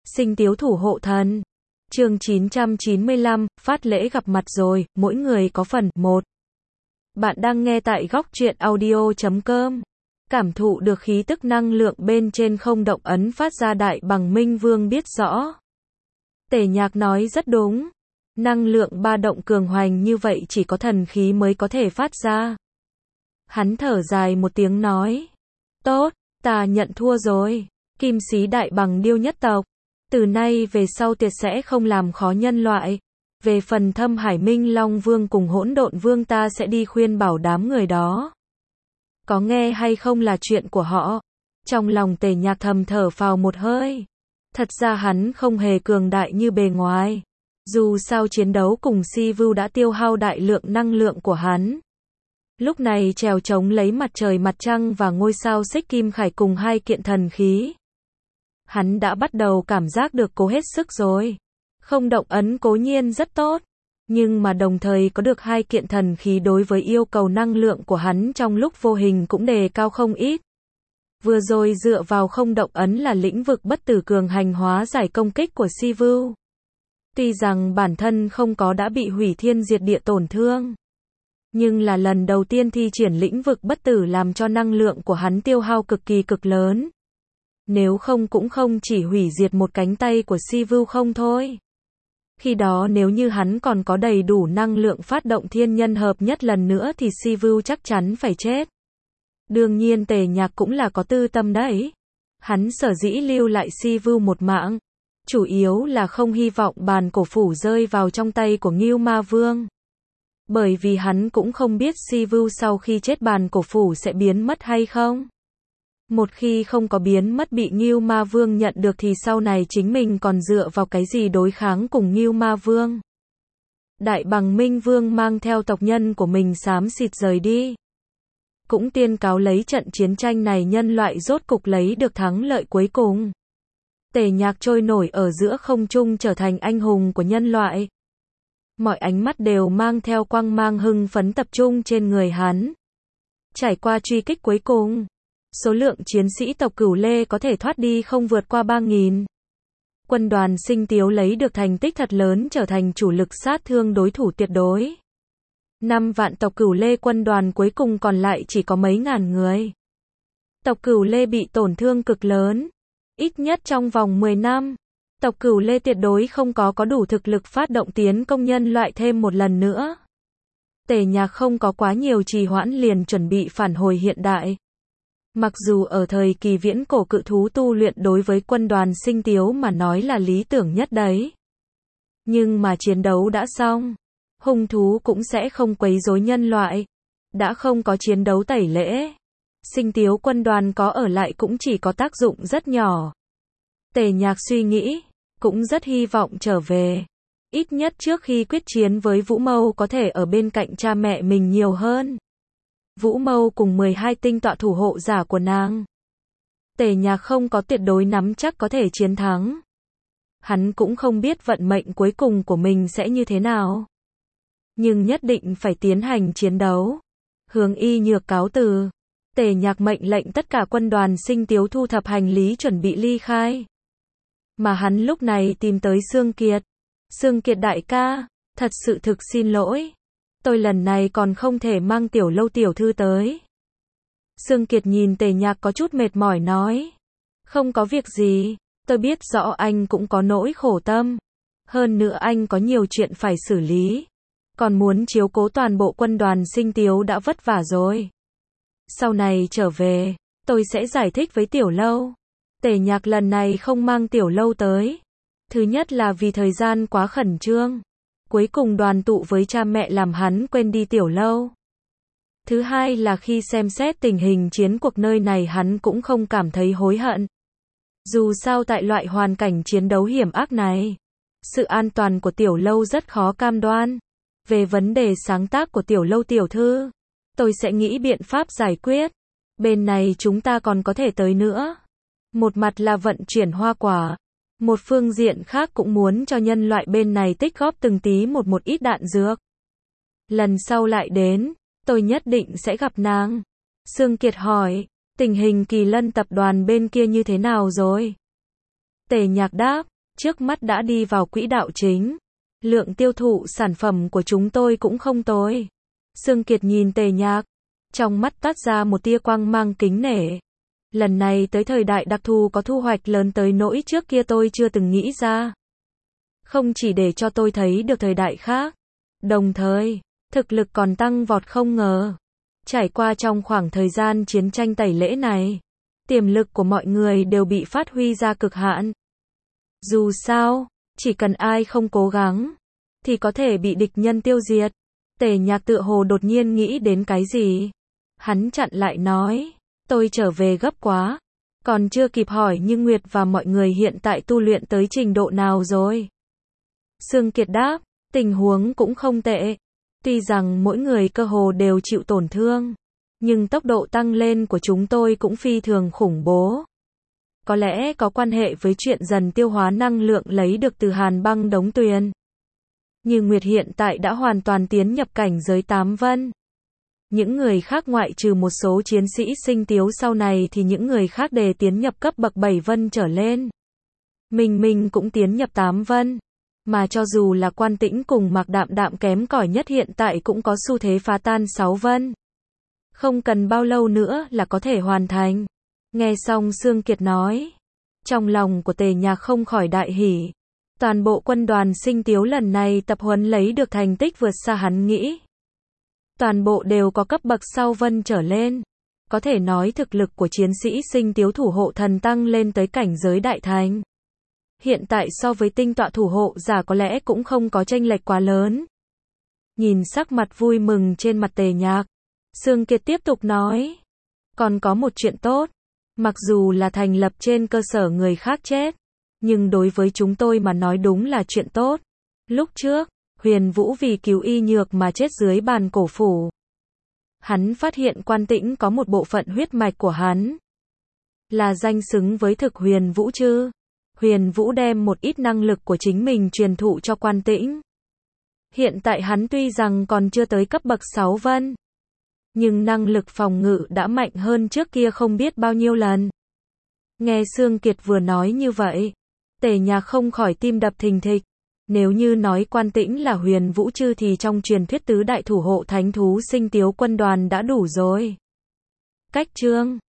Sinh Tiếu thủ hộ thần. Chương 995, phát lễ gặp mặt rồi, mỗi người có phần. 1. Bạn đang nghe tại góc truyện audio.com. Cảm thụ được khí tức năng lượng bên trên không động ấn phát ra, Đại Bằng Minh Vương biết rõ. Tề Nhạc nói rất đúng. Năng lượng ba động cường hoành như vậy chỉ có thần khí mới có thể phát ra. Hắn thở dài một tiếng nói. Tốt, ta nhận thua rồi. Kim Sĩ Đại Bằng Điêu nhất tộc. Từ nay về sau tuyệt sẽ không làm khó nhân loại. Về phần Thâm Hải Minh Long Vương cùng Hỗn Độn Vương ta sẽ đi khuyên bảo đám người đó. Có nghe hay không là chuyện của họ. Trong lòng Tề Nhạc thầm thở phào một hơi. Thật ra hắn không hề cường đại như bề ngoài. Dù sao chiến đấu cùng Si Vu đã tiêu hao đại lượng năng lượng của hắn. Lúc này trèo trống lấy mặt trời mặt trăng và ngôi sao xích kim khải cùng hai kiện thần khí. Hắn đã bắt đầu cảm giác được cố hết sức rồi. Không động ấn cố nhiên rất tốt. Nhưng mà đồng thời có được hai kiện thần khí đối với yêu cầu năng lượng của hắn trong lúc vô hình cũng đề cao không ít. Vừa rồi dựa vào không động ấn là lĩnh vực bất tử cường hành hóa giải công kích của Si Vu. Tuy rằng bản thân không có đã bị hủy thiên diệt địa tổn thương. Nhưng là lần đầu tiên thi triển lĩnh vực bất tử làm cho năng lượng của hắn tiêu hao cực lớn. Nếu không cũng không chỉ hủy diệt một cánh tay của Si Vu không thôi. Khi đó nếu như hắn còn có đầy đủ năng lượng phát động thiên nhân hợp nhất lần nữa thì Si Vu chắc chắn phải chết. Đương nhiên Tề Nhạc cũng là có tư tâm đấy. Hắn sở dĩ lưu lại Si Vu một mạng. Chủ yếu là không hy vọng bàn cổ phủ rơi vào trong tay của Ngưu Ma Vương. Bởi vì hắn cũng không biết Si Vu sau khi chết bàn cổ phủ sẽ biến mất hay không. Một khi không có biến mất bị Ngưu Ma Vương nhận được thì sau này chính mình còn dựa vào cái gì đối kháng cùng Ngưu Ma Vương. Đại Bằng Minh Vương mang theo tộc nhân của mình xám xịt rời đi. Cũng tuyên cáo lấy trận chiến tranh này nhân loại rốt cục lấy được thắng lợi cuối cùng. Tề Nhạc trôi nổi ở giữa không trung trở thành anh hùng của nhân loại. Mọi ánh mắt đều mang theo quang mang hưng phấn tập trung trên người hắn. Trải qua truy kích cuối cùng, số lượng chiến sĩ tộc Cửu Lê có thể thoát đi không vượt qua 3.000. Quân đoàn Sinh Tiếu lấy được thành tích thật lớn trở thành chủ lực sát thương đối thủ tuyệt đối. 5 vạn tộc Cửu Lê quân đoàn cuối cùng còn lại chỉ có mấy ngàn người. Tộc Cửu Lê bị tổn thương cực lớn. Ít nhất trong vòng 10 năm, tộc Cửu Lê tuyệt đối không có đủ thực lực phát động tiến công nhân loại thêm một lần nữa. Tề Nhạc không có quá nhiều trì hoãn liền chuẩn bị phản hồi hiện đại. Mặc dù ở thời kỳ viễn cổ cự thú tu luyện đối với quân đoàn Sinh Tiếu mà nói là lý tưởng nhất đấy. Nhưng mà chiến đấu đã xong. Hung thú cũng sẽ không quấy rối nhân loại. Đã không có chiến đấu tẩy lễ. Sinh Tiếu quân đoàn có ở lại cũng chỉ có tác dụng rất nhỏ. Tề Nhạc suy nghĩ, cũng rất hy vọng trở về. Ít nhất trước khi quyết chiến với Vũ Mâu có thể ở bên cạnh cha mẹ mình nhiều hơn. Vũ Mâu cùng 12 tinh tọa thủ hộ giả của nàng. Tề Nhạc không có tuyệt đối nắm chắc có thể chiến thắng. Hắn cũng không biết vận mệnh cuối cùng của mình sẽ như thế nào. Nhưng nhất định phải tiến hành chiến đấu. Hướng Y Nhược cáo từ. Tề Nhạc mệnh lệnh tất cả quân đoàn Sinh Tiếu thu thập hành lý chuẩn bị ly khai. Mà hắn lúc này tìm tới Sương Kiệt. Sương Kiệt đại ca, thật sự thực xin lỗi. Tôi lần này còn không thể mang Tiểu Lâu tiểu thư tới. Sương Kiệt nhìn Tề Nhạc có chút mệt mỏi nói. Không có việc gì, tôi biết rõ anh cũng có nỗi khổ tâm. Hơn nữa anh có nhiều chuyện phải xử lý. Còn muốn chiếu cố toàn bộ quân đoàn Sinh Tiếu đã vất vả rồi. Sau này trở về, tôi sẽ giải thích với Tiểu Lâu. Tề Nhạc lần này không mang Tiểu Lâu tới. Thứ nhất là vì thời gian quá khẩn trương. Cuối cùng đoàn tụ với cha mẹ làm hắn quên đi Tiểu Lâu. Thứ hai là khi xem xét tình hình chiến cuộc nơi này hắn cũng không cảm thấy hối hận. Dù sao tại loại hoàn cảnh chiến đấu hiểm ác này, sự an toàn của Tiểu Lâu rất khó cam đoan. Về vấn đề sáng tác của Tiểu Lâu tiểu thư, tôi sẽ nghĩ biện pháp giải quyết. Bên này chúng ta còn có thể tới nữa. Một mặt là vận chuyển hoa quả. Một phương diện khác cũng muốn cho nhân loại bên này tích góp từng tí một ít đạn dược. Lần sau lại đến, tôi nhất định sẽ gặp nàng. Sương Kiệt hỏi, tình hình Kỳ Lân tập đoàn bên kia như thế nào rồi? Tề Nhạc đáp, trước mắt đã đi vào quỹ đạo chính. Lượng tiêu thụ sản phẩm của chúng tôi cũng không tồi. Sương Kiệt nhìn Tề Nhạc, trong mắt toát ra một tia quang mang kính nể. Lần này tới thời đại đặc thù có thu hoạch lớn tới nỗi trước kia tôi chưa từng nghĩ ra. Không chỉ để cho tôi thấy được thời đại khác, đồng thời, thực lực còn tăng vọt không ngờ. Trải qua trong khoảng thời gian chiến tranh tẩy lễ này, tiềm lực của mọi người đều bị phát huy ra cực hạn. Dù sao, chỉ cần ai không cố gắng, thì có thể bị địch nhân tiêu diệt. Tề Nhạc tựa hồ đột nhiên nghĩ đến cái gì. Hắn chặn lại nói, tôi trở về gấp quá. Còn chưa kịp hỏi nhưng Nguyệt và mọi người hiện tại tu luyện tới trình độ nào rồi? Sương Kiệt đáp, tình huống cũng không tệ. Tuy rằng mỗi người cơ hồ đều chịu tổn thương, nhưng tốc độ tăng lên của chúng tôi cũng phi thường khủng bố. Có lẽ có quan hệ với chuyện dần tiêu hóa năng lượng lấy được từ hàn băng đống tuyền. Như Nguyệt hiện tại đã hoàn toàn tiến nhập cảnh giới 8 vân. Những người khác ngoại trừ một số chiến sĩ sinh tiếu sau này thì những người khác đều tiến nhập cấp bậc 7 vân trở lên. Mình cũng tiến nhập 8 vân. Mà cho dù là Quan Tĩnh cùng Mạc Đạm Đạm kém cỏi nhất hiện tại cũng có xu thế phá tan 6 vân. Không cần bao lâu nữa là có thể hoàn thành. Nghe xong Sương Kiệt nói, trong lòng của Tề Nhạc không khỏi đại hỉ. Toàn bộ quân đoàn sinh tiếu lần này tập huấn lấy được thành tích vượt xa hắn nghĩ. Toàn bộ đều có cấp bậc sau vân trở lên. Có thể nói thực lực của chiến sĩ sinh tiếu thủ hộ thần tăng lên tới cảnh giới đại thành. Hiện tại so với tinh tọa thủ hộ giả có lẽ cũng không có chênh lệch quá lớn. Nhìn sắc mặt vui mừng trên mặt Tề Nhạc, Sương Kiệt tiếp tục nói, còn có một chuyện tốt. Mặc dù là thành lập trên cơ sở người khác chết, nhưng đối với chúng tôi mà nói đúng là chuyện tốt. Lúc trước, Huyền Vũ vì cứu Y Nhược mà chết dưới bàn cổ phủ. Hắn phát hiện Quan Tĩnh có một bộ phận huyết mạch của hắn là danh xứng với thực Huyền Vũ chứ. Huyền Vũ đem một ít năng lực của chính mình truyền thụ cho Quan Tĩnh. Hiện tại hắn tuy rằng còn chưa tới cấp bậc 6 vân, nhưng năng lực phòng ngự đã mạnh hơn trước kia không biết bao nhiêu lần. Nghe Sương Kiệt vừa nói như vậy, Tề Nhạc không khỏi tim đập thình thịch. Nếu như nói Quan Tĩnh là Huyền Vũ chư thì trong truyền thuyết tứ đại thủ hộ thánh thú sinh tiếu quân đoàn đã đủ rồi. Cách chương